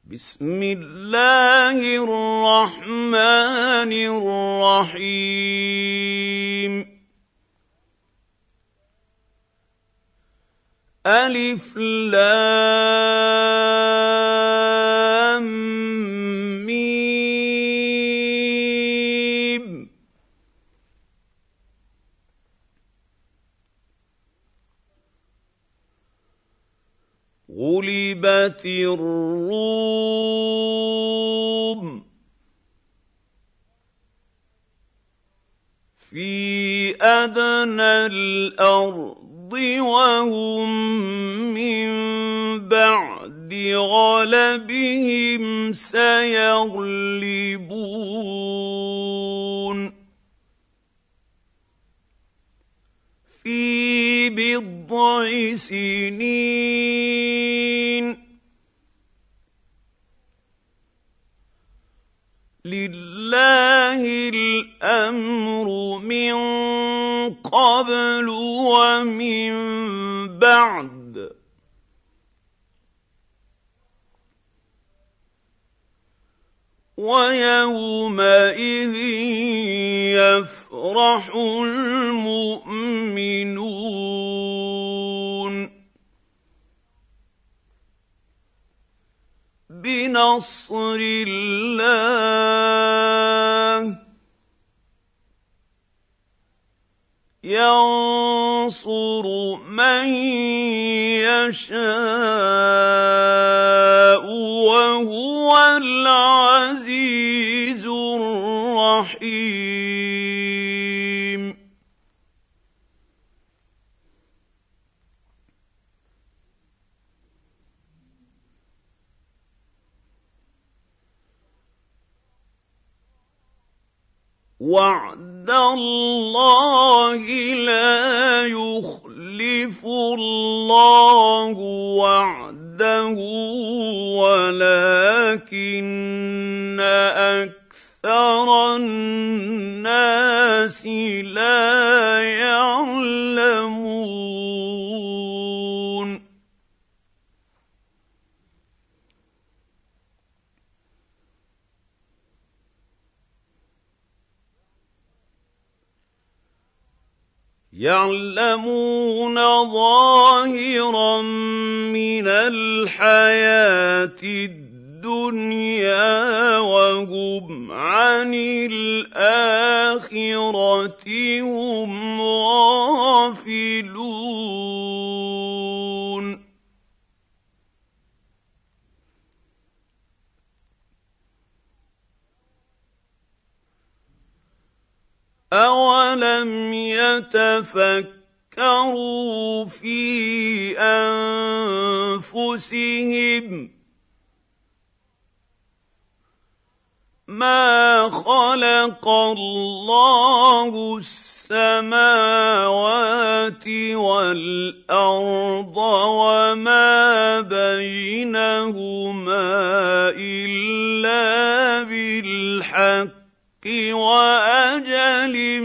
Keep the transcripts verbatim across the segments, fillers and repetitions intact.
بسم الله الرحمن الرحيم ألف لام ميم غلبت الروم في أدنى الأرض وهم من بعد غلبهم سيغلبون في بضع سنين لله الأمر من قبل ومن بعد ويومئذ يفرح المؤمنون بنصر الله ينصر من يشاء وهو العزيز الرحيم وعد الله لا يخلف الله وعده ولكن أكثر الناس لا يعلمون يعلمون ظاهرا من الحياة الدنيا وهم عن الآخرة هم غافلون أولم يتفكروا في أنفسهم ما خلق الله السماوات والأرض وما بينهما إلا بالحق وأجل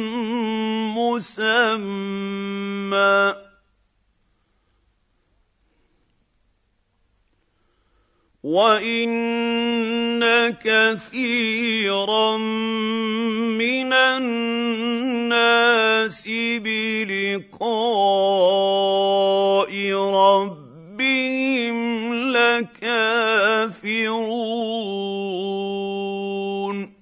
مسمى وإن كثيرا من الناس بلقاء ربهم لكافرون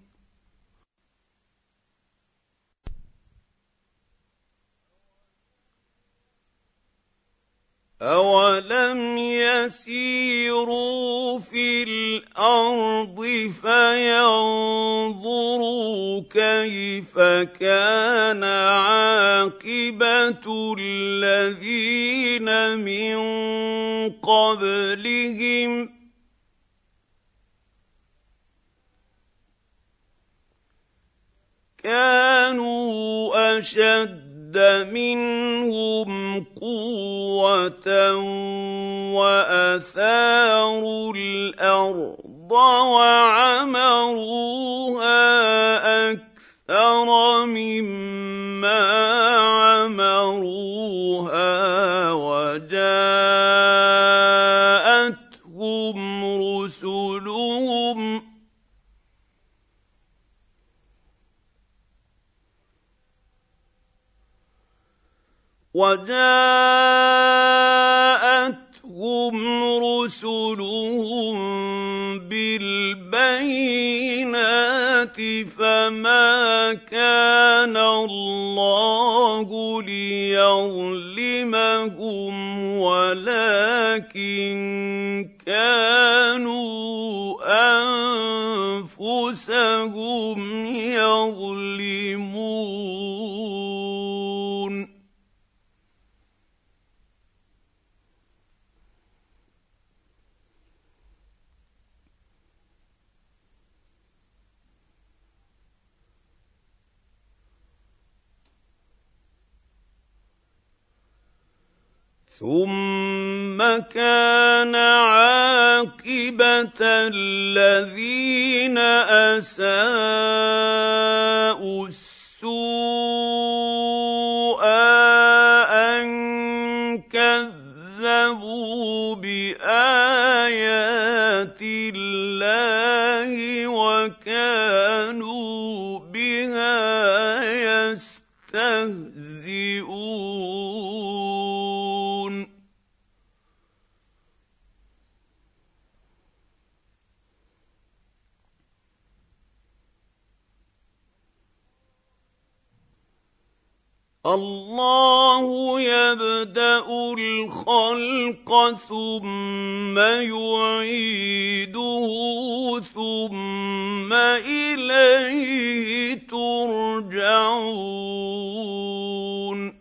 أولم يسيروا في الأرض فينظروا كيف كان عاقبة الذين من قبلهم كانوا أشد منهم قوة وأثاروا الأرض وعمروها أكثر مما عمروها وجاءتهم رسلهم وجاءتهم رسلهم بالبينات فما كان الله ليظلمهم ولكن كانوا أنفسهم يظلمون. ثم كان عاقبة الذين أساءوا السوء أن كذبوا بآيات الله وكانوا بها يستهزئون. الله يبدأ الخلق ثم يعيده ثم إليه ترجعون.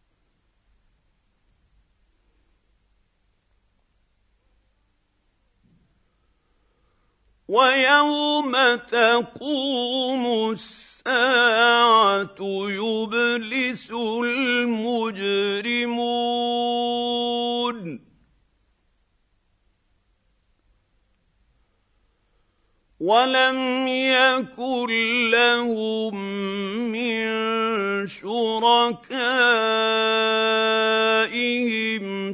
ويوم تقوم الساعة يبلس المجرمون ولم يكن لهم من شركائهم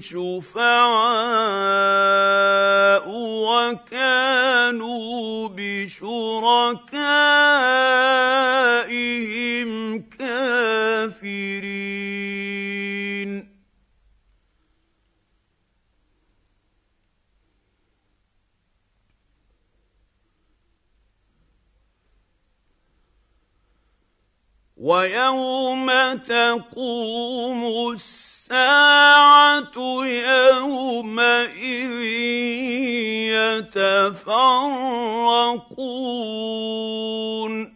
شفعاء وكانوا بشركائهم كافرين. ويوم تقوم الساعة يومئذ يتفرقون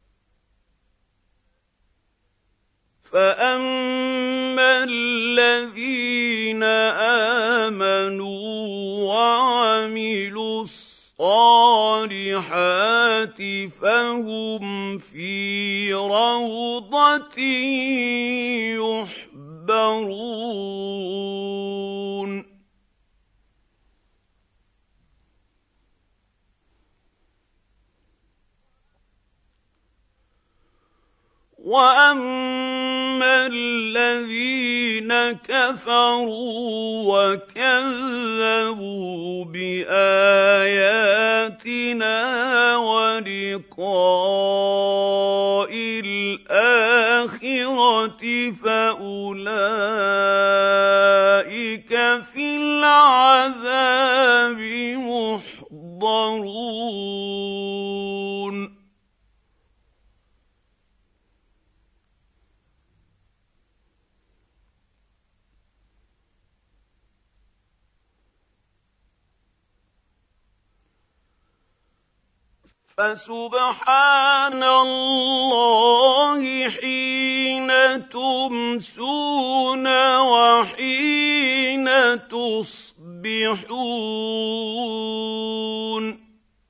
فأما الذين آمنوا وعملوا الصالحات فهم في روضة يحبرون. وأما الذين كفروا وكذبوا بآياتنا ولقاء الآخرة فأولئك في العذاب محضرون. فسبحان الله حين تمسون وحين تصبحون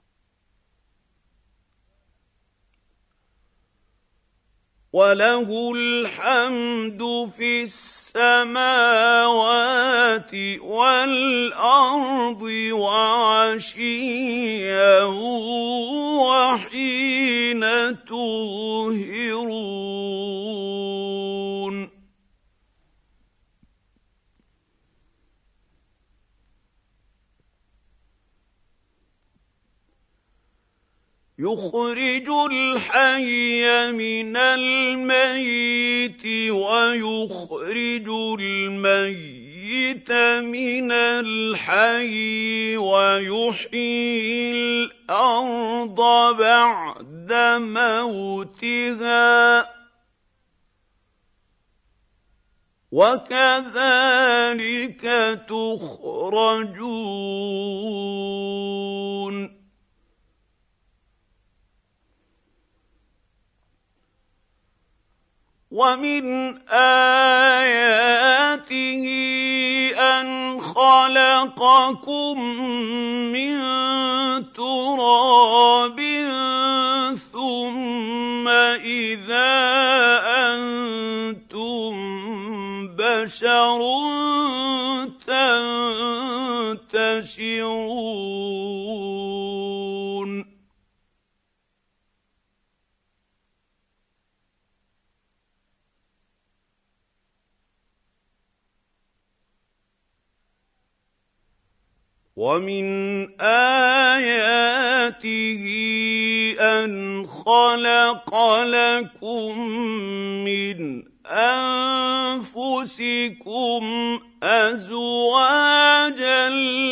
وله الحمد في السماوات والأرض وعشيا وحين تظهرون. يخرج الحي من الميت ويخرج الميت من الحي ويحيي الأرض بعد موتها وكذلك تخرجون ومن آياته أن خلقكم من تراب ثم إذا أنتم بشر تنتشرون ومن آياته أن خلق لكم من أنفسكم أزواجا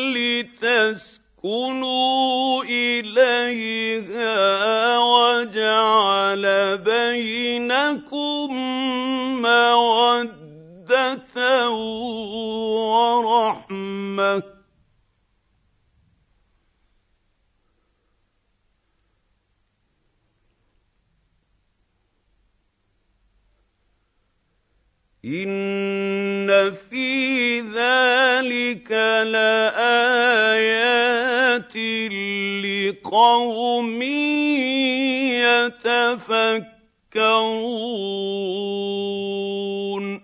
لتسكنوا إليها وجعل بينكم مودة ورحمة إن في ذلك لآيات لقوم يتفكرون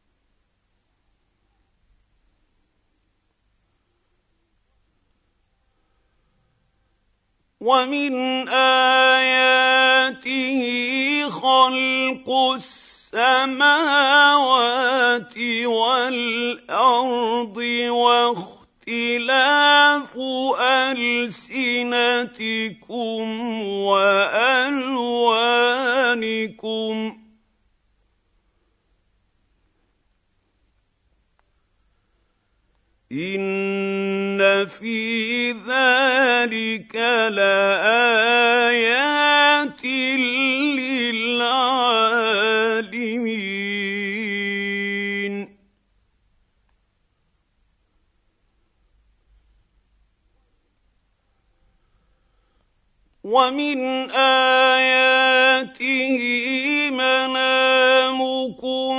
ومن آياته خلق السماوات والأرض واختلاف ألسنتكم وألوانكم إن في ذلك لآيات للعالمين ومن آياته منامكم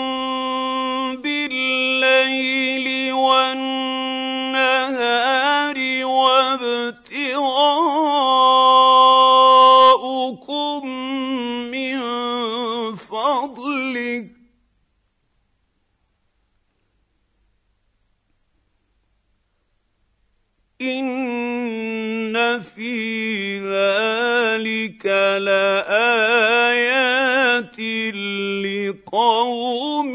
بالليل والنهار وابتغاؤكم من فضله إن في ذلك لآيات لقوم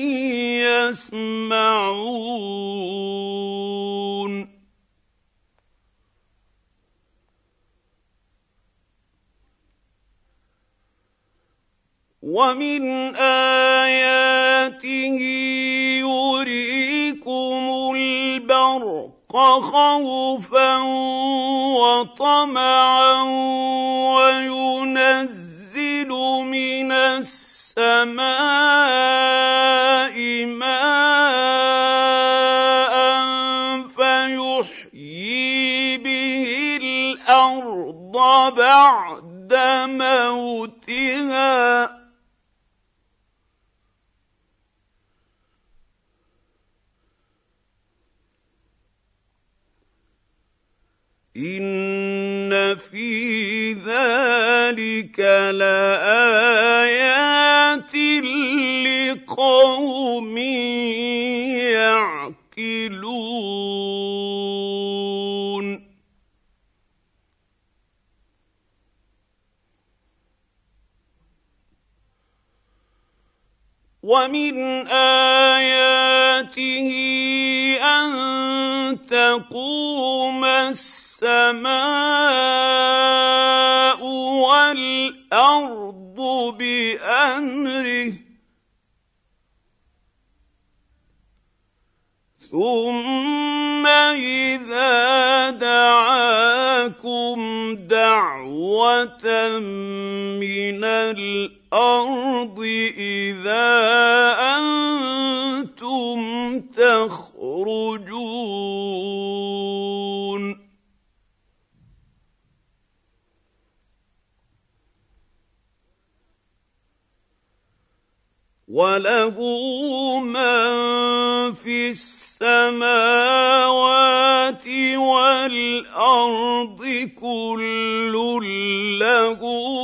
يسمعون ومن آياته يريكم البرق خوفا وطمعا وينزل من السماء ماء فيحيي به الأرض بعد موتها إن في ذلك لآيات لقوم يعقلون ومن آياته أن تقوم السماء الارض بامره ثم اذا دعاكم دعوه من الارض اذا انتم تخرجون وله من في السماوات والارض كل له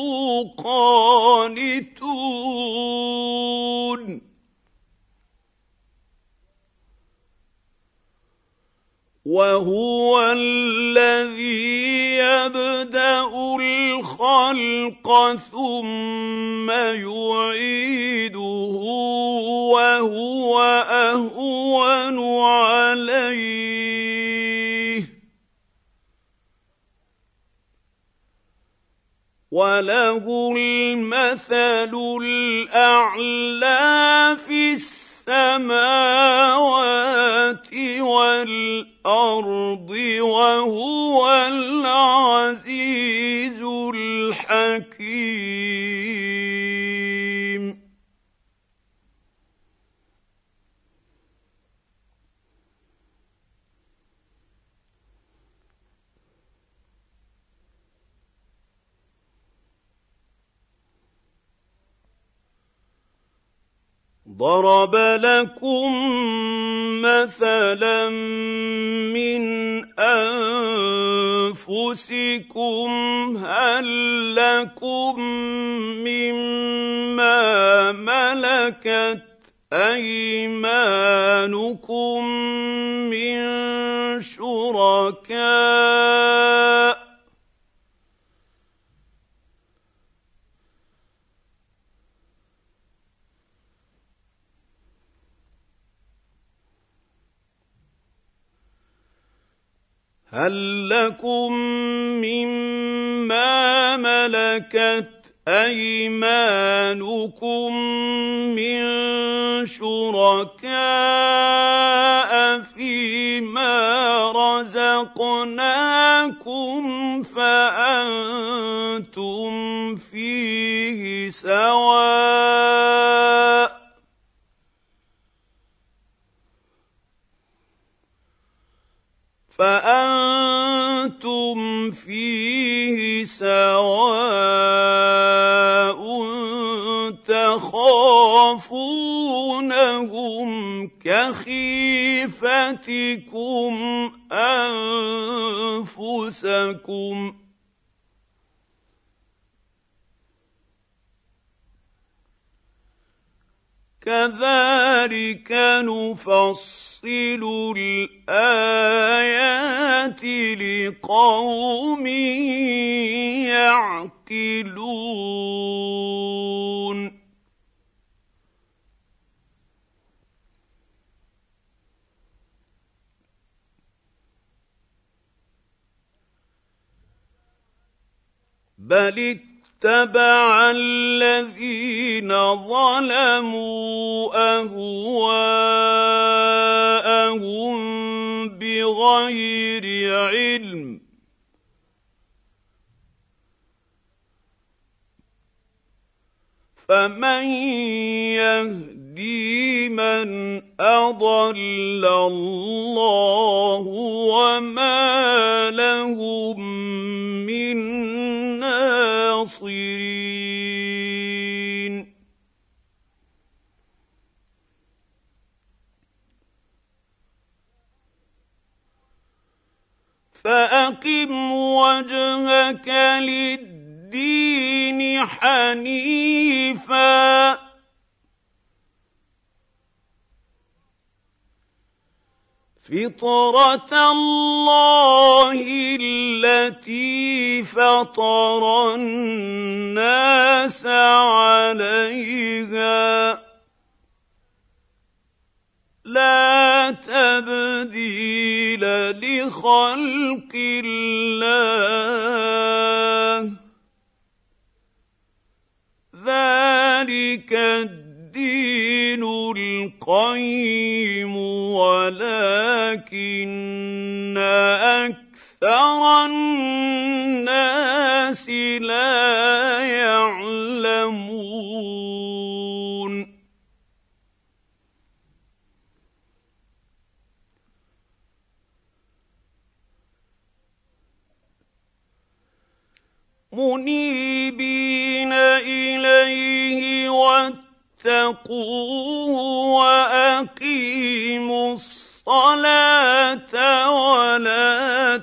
قانتون وهو الذي يبدأ الخلق ثم يعيده وهو أهون عليه وله المثل الأعلى في السماوات والأرض وهو العزيز الحكيم ضرب لكم مثلا من أنفسكم هل لكم مما ملكت أيمانكم من شركاء هل لكم مما ملكت أيمانكم من شركاء فيما رزقناكم فأنتم فيه سواء فأنتم فيه سواء تخافونهم كخيفتكم أنفسكم كذلك نفصل الآيات لقوم يعقلون بل اتبع الذين ظلموا أهواءهم بغير علم فمن يهدي من أضل الله وما لهم من ناصرين فأقم وجهك للدين حنيفا فطرة الله التي فطر الناس عليها لا تبديل لخلق الله ذلك الدين القيم ولكن أكثر الناس لا يعلمون منيبين إليه واتقوه وأقيموا الصلاة ولا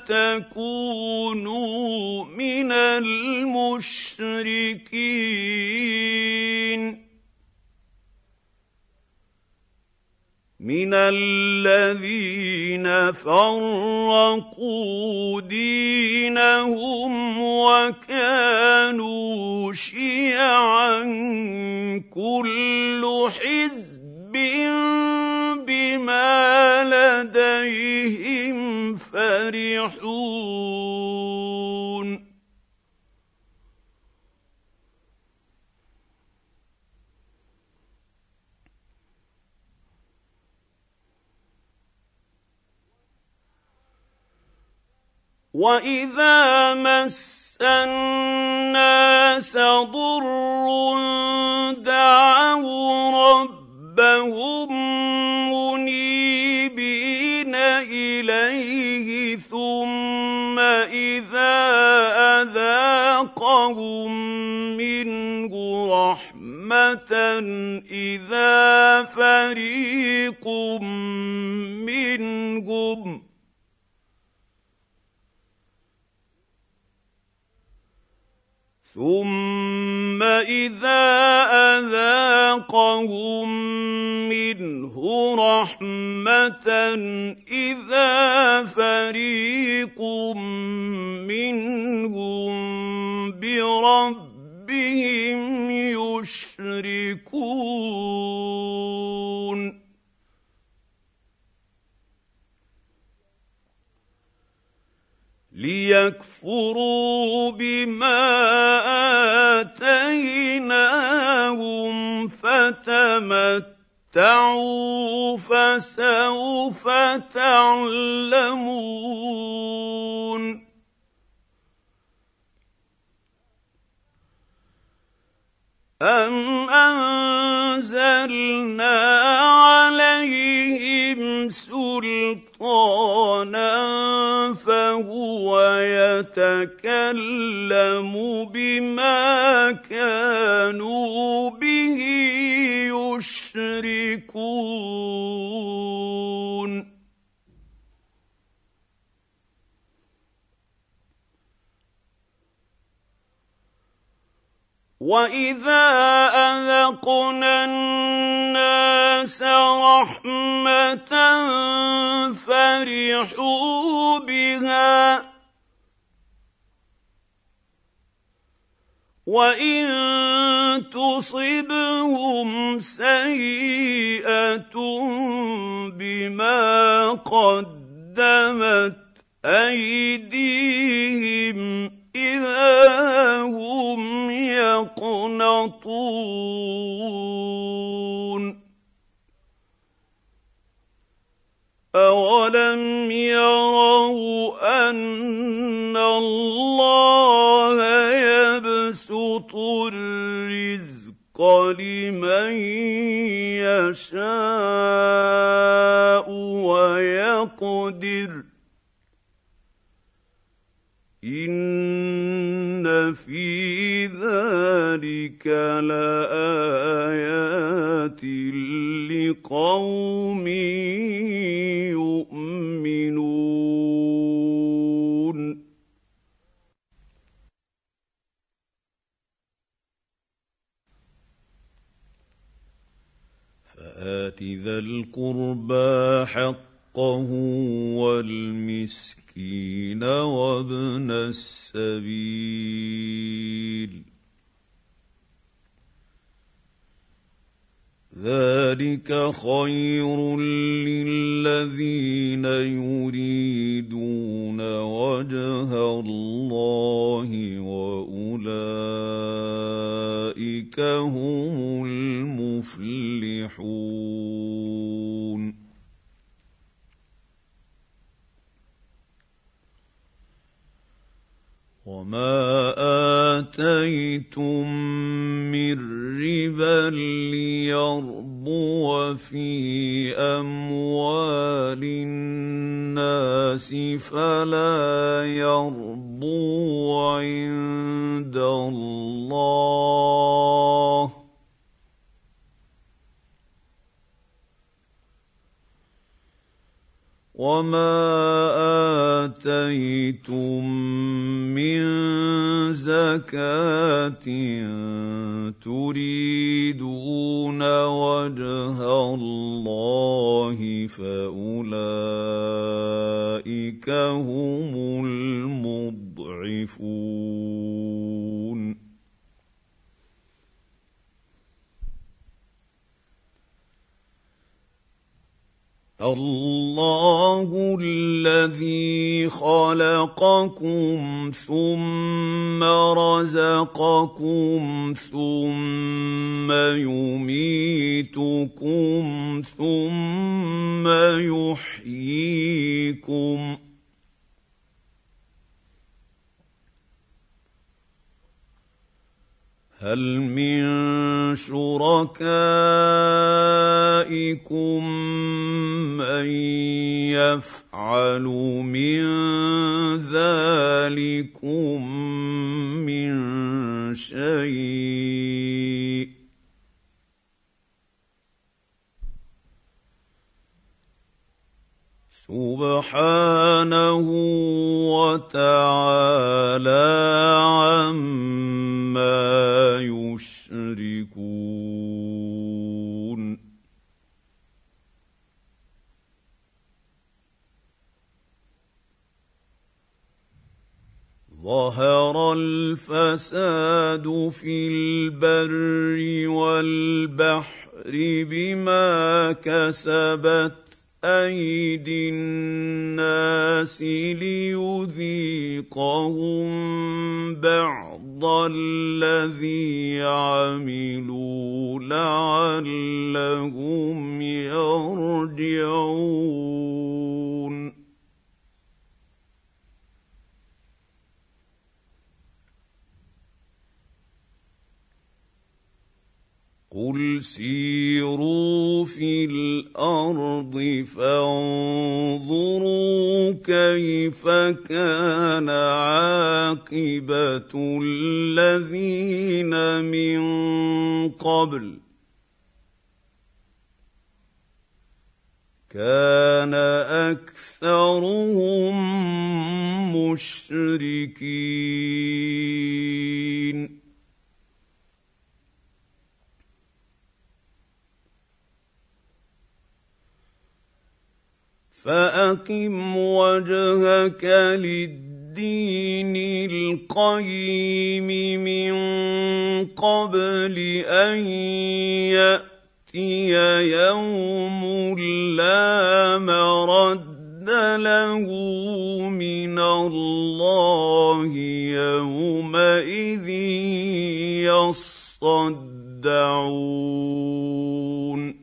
تكونوا من المشركين من الذين فرقوا دينهم وكانوا شيعا كل حزب بما لديهم فرحون وَإِذَا مَسَّ النَّاسَ ضُرٌّ دَعَوْا رَبَّهُم مُّنِيبِينَ إِلَيْهِ ثُمَّ إِذَا أَذَاقَهُم مِّنْهُ رَحْمَةً إِذَا فَرِيقٌ مِّنْهُمْ ثُمَّ إِذَا أَذَاقَهُم مِّنْهُ رَحْمَةً إِذَا فَرِيقٌ مِّنْهُم بِرَبِّهِمْ يُشْرِكُونَ لِيَكْفُرُوا بِمَا آتَيْنَاهُمْ فَتَمَتَّعُوا فَسَوْفَ تَعْلَمُونَ أَمْ أَنزَلْنَا عَلَيْهِمْ سُلْطَانًا فَهُوَ يَتَكَلَّمُ بِمَا كَانُوا بِهِ يُشْرِكُونَ وَإِذَا أَذَقْنَا النَّاسَ رَحْمَةً فَرِحُوا بِهَا وَإِن تُصِبْهُمْ سَيِّئَةٌ بِمَا قَدَّمَتْ أَيْدِيهِمْ إِذَا هُمْ يَقْنَطُونَ أَوَلَمْ يَرَوْا أَنَّ اللَّهَ يَبْسُطُ الرِّزْقَ لِمَن يَشَاءُ وَيَقْدِرُ إِنَّ فِي ذَلِكَ لَآيَاتٍ لِقَوْمٍ يُؤْمِنُونَ فَآتِ ذَا الْقُرْبَى حَقَّهُ وَالْمِسْكِينَ وَابْنَ السَّبِيلِ ذَلِكَ خَيْرٌ لِّلَّذِينَ يُرِيدُونَ وَجْهَ اللَّهِ وَأُولَٰئِكَ هُمُ يفلحون. وما آتيتم من ربا ليربو في أموال الناس فلا يربو عند الله، وما آتيتم من زكاة تريدون وجه الله فأولئك هم المضعفون. الله الذي خلقكم ثم رزقكم ثم يميتكم ثم يحييكم، هل من شركائكم من يفعل من ذلكم من شيء؟ سبحانه وتعالى عما يشركون. ظهر الفساد في البر والبحر بما كسبت أيدي الناس ليذيقهم بعض الذي عملوا لعلهم يرجعون. قل سيروا في الأرض فانظروا كيف كان عاقبة الذين من قبل، كان أكثرهم مشركين. فأقم وجهك للدين القيم من قبل أن يأتي يوم لا مرد له من الله يومئذ يصدعون.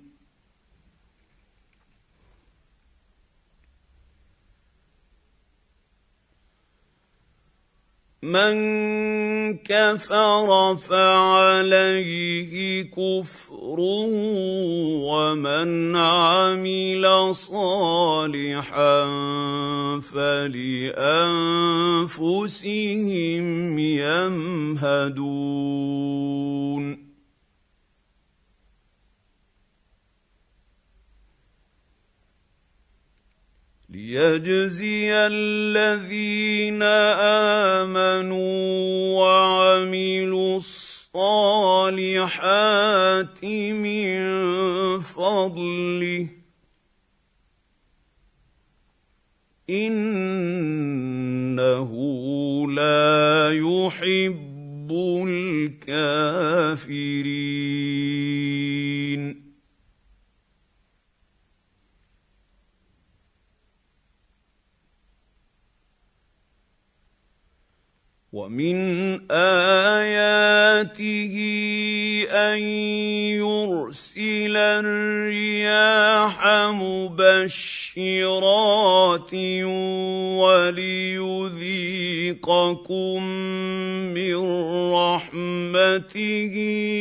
من كفر فعليه كفره ومن عمل صالحا فلأنفسهم يمهدون. ليجزي الذين آمنوا وعملوا الصالحات من فضله إنه لا يحب الكافرين. ومن آياته أن يرسل الرياح مبشرات وليذيقكم من رحمته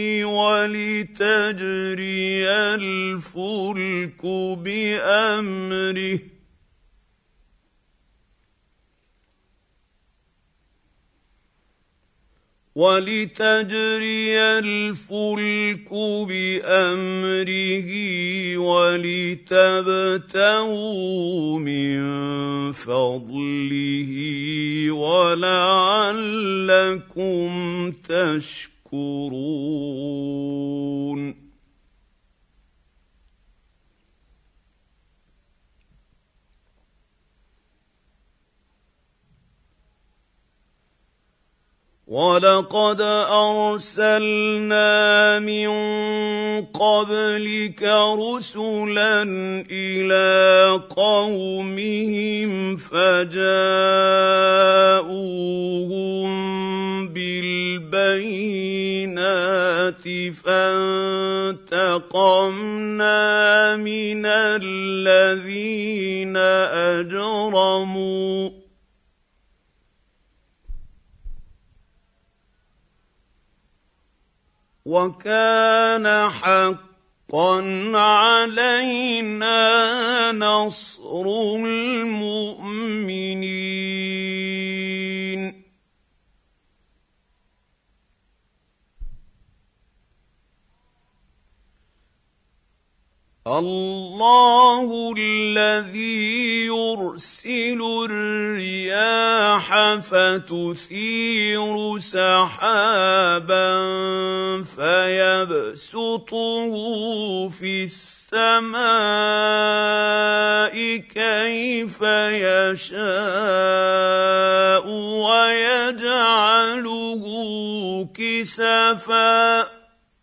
ولتجري الفلك بأمره ولتجري الفلك بأمره ولتبتغوا من فضله ولعلكم تشكرون. وَلَقَدْ أَرْسَلْنَا مِن قَبْلِكَ رُسُلًا إِلَىٰ قَوْمِهِمْ فَجَاءُوهُم بِالْبَيِّنَاتِ فَانتَقَمْنَا مِنَ الَّذِينَ أَجْرَمُوا وَكَانَ حَقًّا عَلَيْنَا نَصْرُ الْمُؤْمِنِينَ. اللَّهُ الَّذِي يُرْسِلُ الرِّيَاحَ فَتُثِيرُ سَحَابًا فَيَبْسُطُهُ فِي السَّمَاءِ كَيْفَ يَشَاءُ وَيَجْعَلُهُ كِسَفًا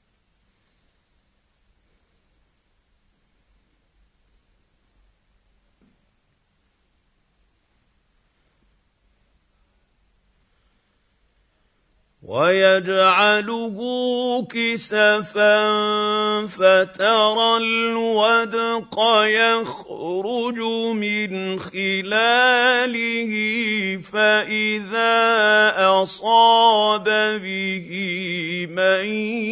وَيَجْعَلُهُ كِسَفًا فَتَرَى الْوَدْقَ يَخْرُجُ مِنْ خِلَالِهِ فَإِذَا أَصَابَ بِهِ مَن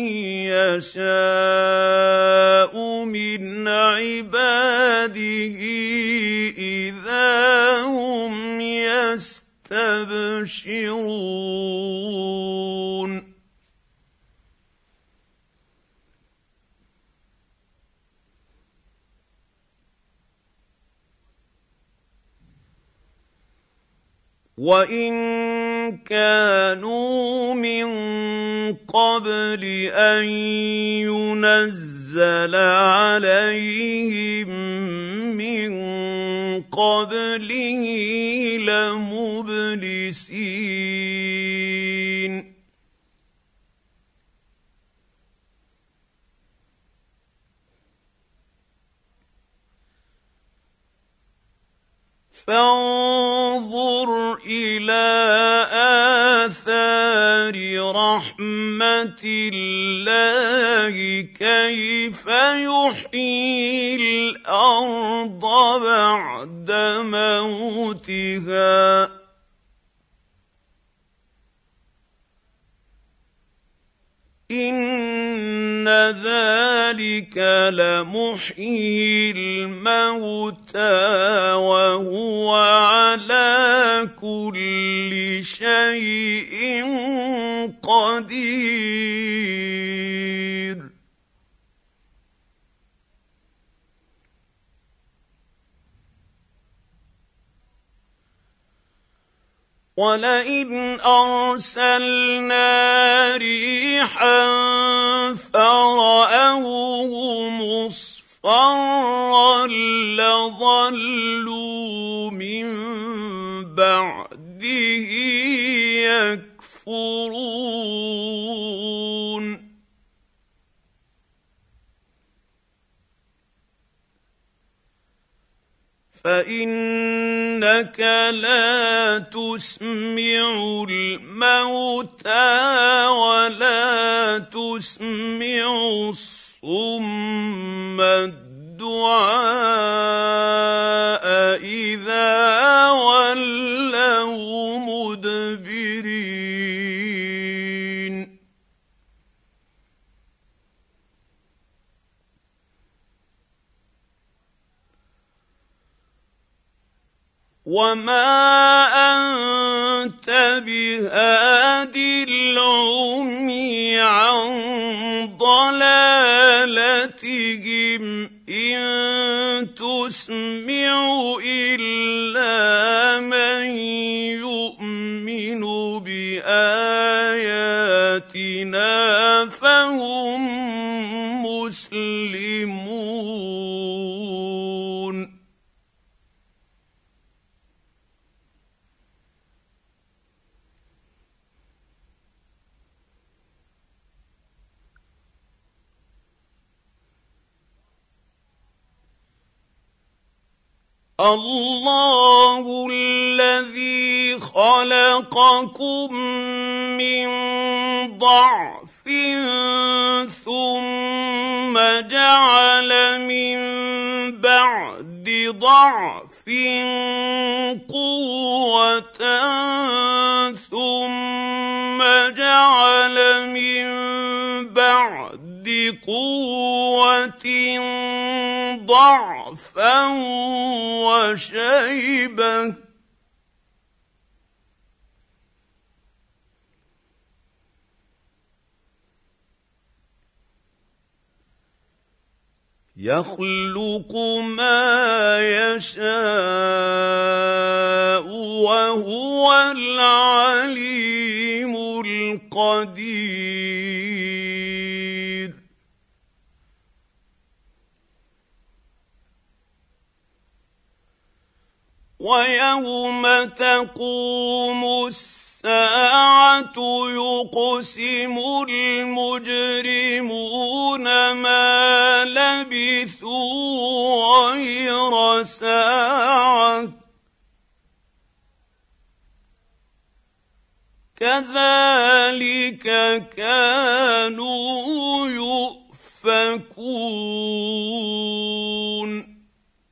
يَشَاءُ مِنْ عِبَادِهِ إِذَا هُمْ يَسْتَبْشِرُونَ. وَإِن كَانُوا مِن قَبْلِ أَن يُنَزَّلَ عَلَيْهِم مِّن قَبْلِهِ لَمُبْلِسِينَ. فانظُرْ إِلَىٰ آثَارِ رَحْمَتِ اللَّهِ كَيْفَ يُحْيِي الْأَرْضَ بَعْدَ مَوْتِهَا ۚ إِنَّ ذَٰلِكَ لَمُحْيِي الْمَوْتَىٰ وَهُوَ عَلَىٰ كُلِّ شَيْءٍ قَدِيرٌ. وَلَئِنْ أَرْسَلْنَا رِيحًا فَرَأَوْهُ مُصْفَرًّا لَّظَلُّوا مِن بَعْدِهِ يَكْفُرُونَ. فَإِنَّكَ لَا تُسْمِعُ الْمَوْتَىٰ وَلَا تُسْمِعُ صم الدعاء إذا ولوا مدبرين وما أنت بهاد العمي عن ضلالتهم إن تسمع إلا من يؤمن بآياتنا فهم مسلمون الله الذي خلقكم من ضعف ثم جعل من بعد ضعف قوة ثم جعل من بعد قوة ضعفا وشيبة يخلق ما يشاء وهو العليم القدير ويوم تقوم الساعة يقسم المجرمون ما لبثوا غير ساعة كذلك كانوا يؤفكون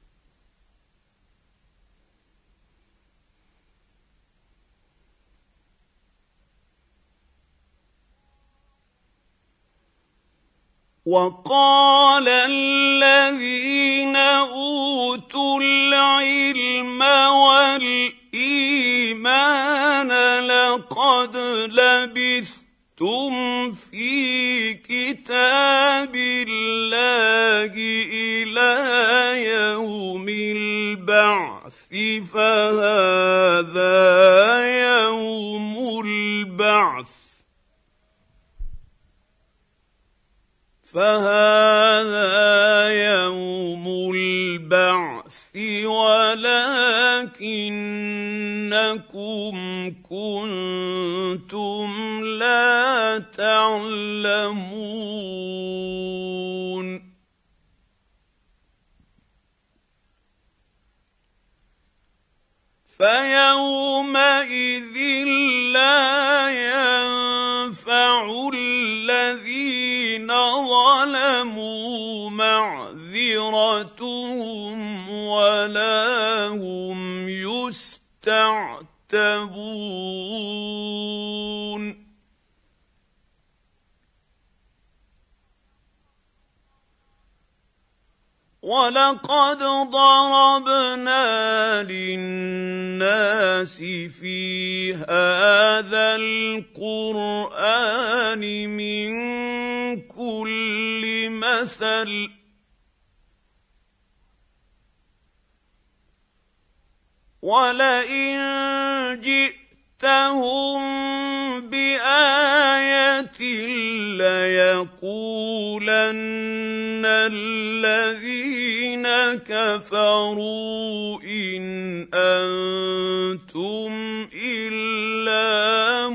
وقال الذين أوتوا العلم والإيمان لقد لبثتم في كتاب الله إلى يوم البعث فهذا يوم البعث فهذا يوم البعث ولكنكم كنتم لا تعلمون فيومئذ لا ينفع الذين ظلموا معذرتهم ولا هم يستعتبون ولقد ضربنا للناس في هذا القرآن من كل مثل ولئن جئتهم بآية ليقولن الذين كفروا إن أنتم إلا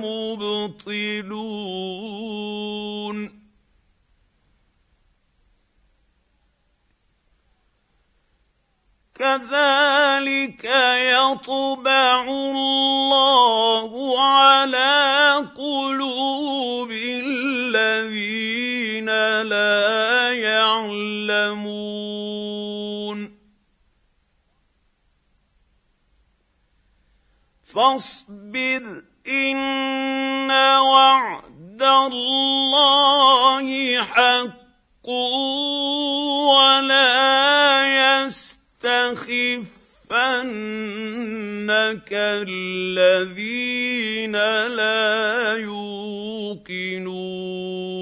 مبطلون كذلك يطبع الله على قلوب الذين لا يعلمون فاصبر إن وعد الله حق ولا يستخفنك الذين لا يوقنون